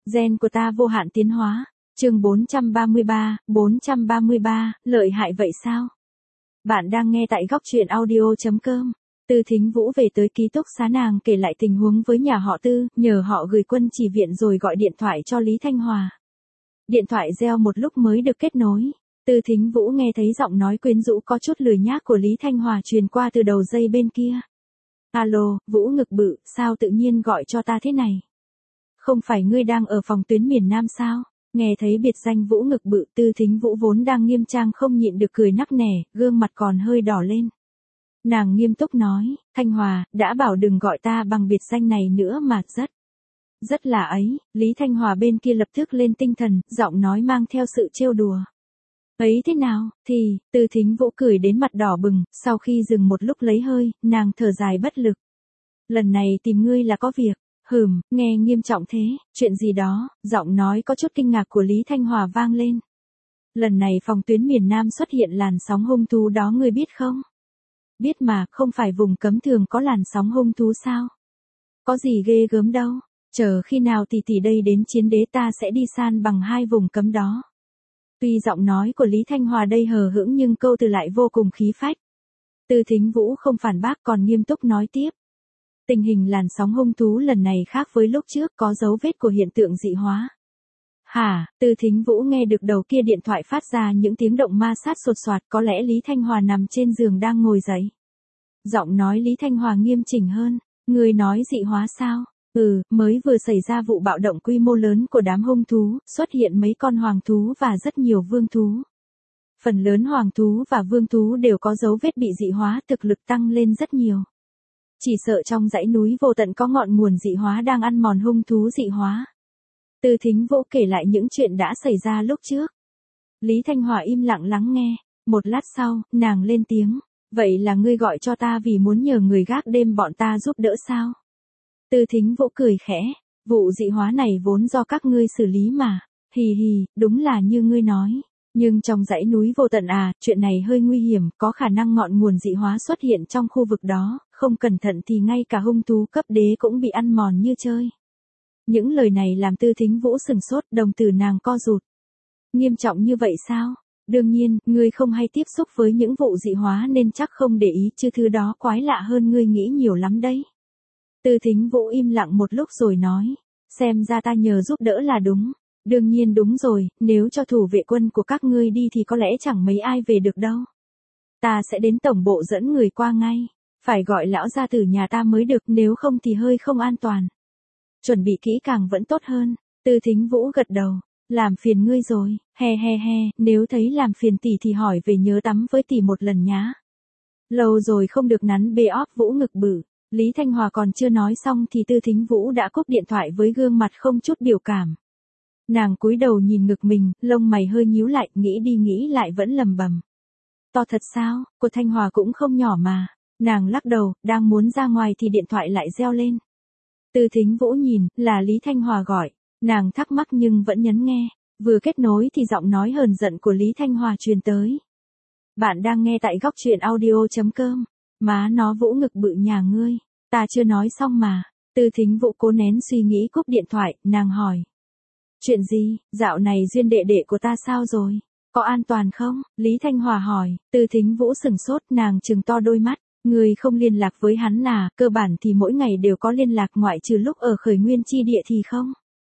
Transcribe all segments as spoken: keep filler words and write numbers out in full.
Gen của ta vô hạn tiến hóa. Chương bốn trăm ba mươi ba, bốn trăm ba mươi ba, lợi hại vậy sao? Bạn đang nghe tại góc truyện audio chấm com. Tư Thính Vũ về tới ký túc xá, nàng kể lại tình huống với nhà họ Tư, nhờ họ gửi quân chỉ viện rồi gọi điện thoại cho Lý Thanh Hòa. Điện thoại reo một lúc mới được kết nối. Tư Thính Vũ nghe thấy giọng nói quyến rũ có chút lười nhác của Lý Thanh Hòa truyền qua từ đầu dây bên kia. Alo, Vũ ngực bự, sao tự nhiên gọi cho ta thế này? Không phải ngươi đang ở phòng tuyến miền Nam sao? Nghe thấy biệt danh Vũ ngực bự, Tư Thính Vũ vốn đang nghiêm trang không nhịn được cười nắc nẻ, gương mặt còn hơi đỏ lên. Nàng nghiêm túc nói, Thanh Hòa, đã bảo đừng gọi ta bằng biệt danh này nữa mà, rất, rất là ấy. Lý Thanh Hòa bên kia lập tức lên tinh thần, giọng nói mang theo sự trêu đùa. Ấy thế nào, thì, Tư Thính Vũ cười đến mặt đỏ bừng, sau khi dừng một lúc lấy hơi, nàng thở dài bất lực. Lần này tìm ngươi là có việc. Hừm, nghe nghiêm trọng thế, chuyện gì đó, giọng nói có chút kinh ngạc của Lý Thanh Hòa vang lên. Lần này phòng tuyến miền Nam xuất hiện làn sóng hung thú đó, ngươi biết không? Biết mà, không phải vùng cấm thường có làn sóng hung thú sao? Có gì ghê gớm đâu, chờ khi nào tỷ tỷ đây đến chiến đế ta sẽ đi san bằng hai vùng cấm đó. Tuy giọng nói của Lý Thanh Hòa đây hờ hững nhưng câu từ lại vô cùng khí phách. Tư Thính Vũ không phản bác còn nghiêm túc nói tiếp. Tình hình làn sóng hung thú lần này khác với lúc trước, có dấu vết của hiện tượng dị hóa. Hả? Tư Thính Vũ nghe được đầu kia điện thoại phát ra những tiếng động ma sát sột soạt, có lẽ Lý Thanh Hòa nằm trên giường đang ngồi dậy. Giọng nói Lý Thanh Hòa nghiêm chỉnh hơn, người nói dị hóa sao? Ừ, mới vừa xảy ra vụ bạo động quy mô lớn của đám hung thú, xuất hiện mấy con hoàng thú và rất nhiều vương thú. Phần lớn hoàng thú và vương thú đều có dấu vết bị dị hóa, thực lực tăng lên rất nhiều. Chỉ sợ trong dãy núi vô tận có ngọn nguồn dị hóa đang ăn mòn hung thú dị hóa. Tư Thính Vũ kể lại những chuyện đã xảy ra lúc trước. Lý Thanh Hòa im lặng lắng nghe, một lát sau, nàng lên tiếng, vậy là ngươi gọi cho ta vì muốn nhờ người gác đêm bọn ta giúp đỡ sao? Tư Thính Vũ cười khẽ, vụ dị hóa này vốn do các ngươi xử lý mà, hì hì, đúng là như ngươi nói. Nhưng trong dãy núi vô tận à, chuyện này hơi nguy hiểm, có khả năng ngọn nguồn dị hóa xuất hiện trong khu vực đó, không cẩn thận thì ngay cả hung thú cấp đế cũng bị ăn mòn như chơi. Những lời này làm Tư Thính Vũ sừng sốt, đồng tử nàng co rụt. Nghiêm trọng như vậy sao? Đương nhiên, ngươi không hay tiếp xúc với những vụ dị hóa nên chắc không để ý, chứ thứ đó quái lạ hơn ngươi nghĩ nhiều lắm đấy. Tư Thính Vũ im lặng một lúc rồi nói, xem ra ta nhờ giúp đỡ là đúng. Đương nhiên đúng rồi, nếu cho thủ vệ quân của các ngươi đi thì có lẽ chẳng mấy ai về được đâu. Ta sẽ đến tổng bộ dẫn người qua ngay, phải gọi lão gia tử nhà ta mới được, nếu không thì hơi không an toàn. Chuẩn bị kỹ càng vẫn tốt hơn. Tư Thính Vũ gật đầu, làm phiền ngươi rồi, he he he, nếu thấy làm phiền tỷ thì hỏi về nhớ tắm với tỷ một lần nhá. Lâu rồi không được nắn bê óp Vũ ngực bự. Lý Thanh Hòa còn chưa nói xong thì Tư Thính Vũ đã cúp điện thoại với gương mặt không chút biểu cảm. Nàng cúi đầu nhìn ngực mình, lông mày hơi nhíu lại, nghĩ đi nghĩ lại vẫn lầm bầm. To thật sao, cô Thanh Hòa cũng không nhỏ mà. Nàng lắc đầu, đang muốn ra ngoài thì điện thoại lại reo lên. Tư Thính Vũ nhìn, là Lý Thanh Hòa gọi. Nàng thắc mắc nhưng vẫn nhấn nghe. Vừa kết nối thì giọng nói hờn giận của Lý Thanh Hòa truyền tới. Bạn đang nghe tại góc truyện audio chấm com. Má nó Vũ ngực bự nhà ngươi. Ta chưa nói xong mà. Tư Thính Vũ cố nén suy nghĩ cúp điện thoại, nàng hỏi. Chuyện gì, dạo này duyên đệ đệ của ta sao rồi? Có an toàn không? Lý Thanh Hòa hỏi. Tư Thính Vũ sừng sốt, nàng trừng to đôi mắt. Người không liên lạc với hắn à, cơ bản thì mỗi ngày đều có liên lạc ngoại trừ lúc ở khởi nguyên chi địa thì không.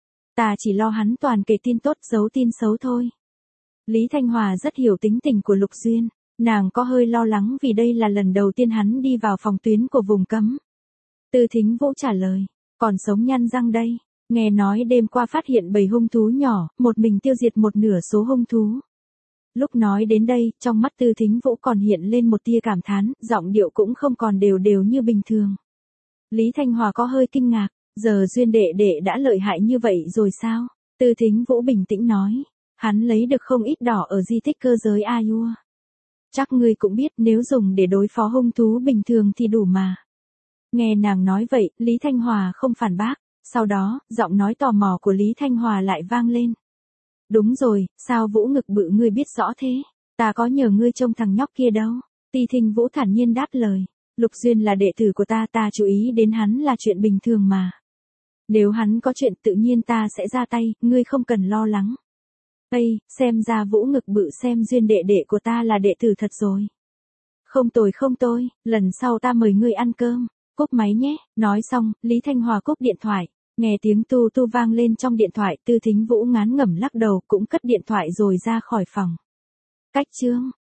Ta chỉ lo hắn toàn kể tin tốt giấu tin xấu thôi. Lý Thanh Hòa rất hiểu tính tình của Lục Duyên. Nàng có hơi lo lắng vì đây là lần đầu tiên hắn đi vào phòng tuyến của vùng cấm. Tư Thính Vũ trả lời. Còn sống nhăn răng đây. Nghe nói đêm qua phát hiện bầy hung thú nhỏ, một mình tiêu diệt một nửa số hung thú. Lúc nói đến đây, trong mắt Tư Thính Vũ còn hiện lên một tia cảm thán, giọng điệu cũng không còn đều đều như bình thường. Lý Thanh Hòa có hơi kinh ngạc, giờ duyên đệ đệ đã lợi hại như vậy rồi sao? Tư Thính Vũ bình tĩnh nói, hắn lấy được không ít đỏ ở di tích cơ giới Ayua. Chắc ngươi cũng biết nếu dùng để đối phó hung thú bình thường thì đủ mà. Nghe nàng nói vậy, Lý Thanh Hòa không phản bác. Sau đó, giọng nói tò mò của Lý Thanh Hòa lại vang lên. Đúng rồi, sao Vũ ngực bự ngươi biết rõ thế? Ta có nhờ ngươi trông thằng nhóc kia đâu. Tư Thính Vũ thản nhiên đáp lời. Lục Duyên là đệ tử của ta, ta chú ý đến hắn là chuyện bình thường mà. Nếu hắn có chuyện tự nhiên ta sẽ ra tay, ngươi không cần lo lắng. Ây, xem ra Vũ ngực bự xem duyên đệ đệ của ta là đệ tử thật rồi. Không tồi không tồi, lần sau ta mời ngươi ăn cơm. Cúp máy nhé, nói xong, Lý Thanh Hòa cúp điện thoại. Nghe tiếng tu tu vang lên trong điện thoại, Tư Thính Vũ ngán ngẩm lắc đầu cũng cất điện thoại rồi ra khỏi phòng. Cách chương